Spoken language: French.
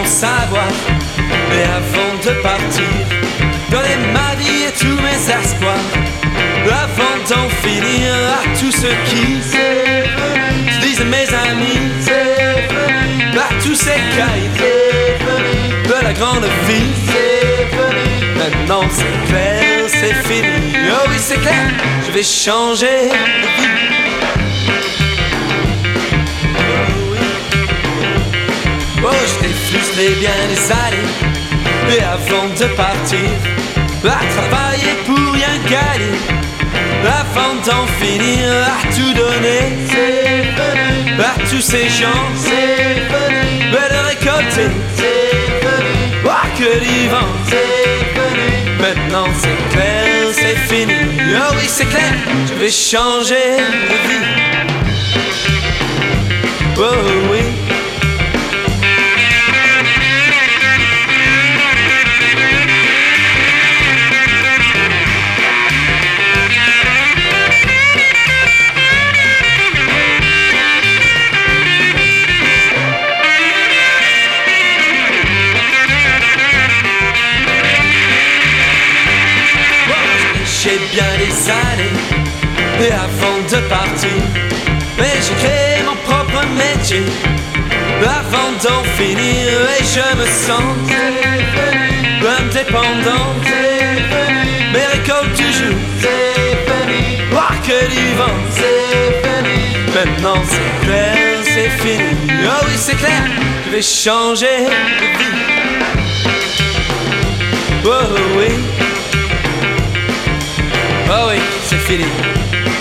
mon savoir. Mais avant de partir, donner ma vie et tous mes espoirs, avant d'en finir à tous ceux qui se disent mes amis, à tous ces caïds de la grande vie. Maintenant c'est clair, c'est fini. Oh oui c'est clair, je vais changer de vie. Oh, j'étais frustré bien des années. Et avant de partir, à travailler pour rien gagner, avant d'en finir à tout donner à tous ces gens, mais de récolter que du vent. Maintenant c'est clair, c'est fini. Oh oui c'est clair, je vais changer de vie. Oh oui. J'ai bien des années, et avant de partir, mais j'ai créé mon propre métier. Avant d'en finir, et je me sens indépendant. Mes récoltes toujours, voir que du vent. Maintenant c'est clair, c'est fini. Oh oui c'est clair, je vais changer de vie. Oh oui. Oh oui, c'est fini.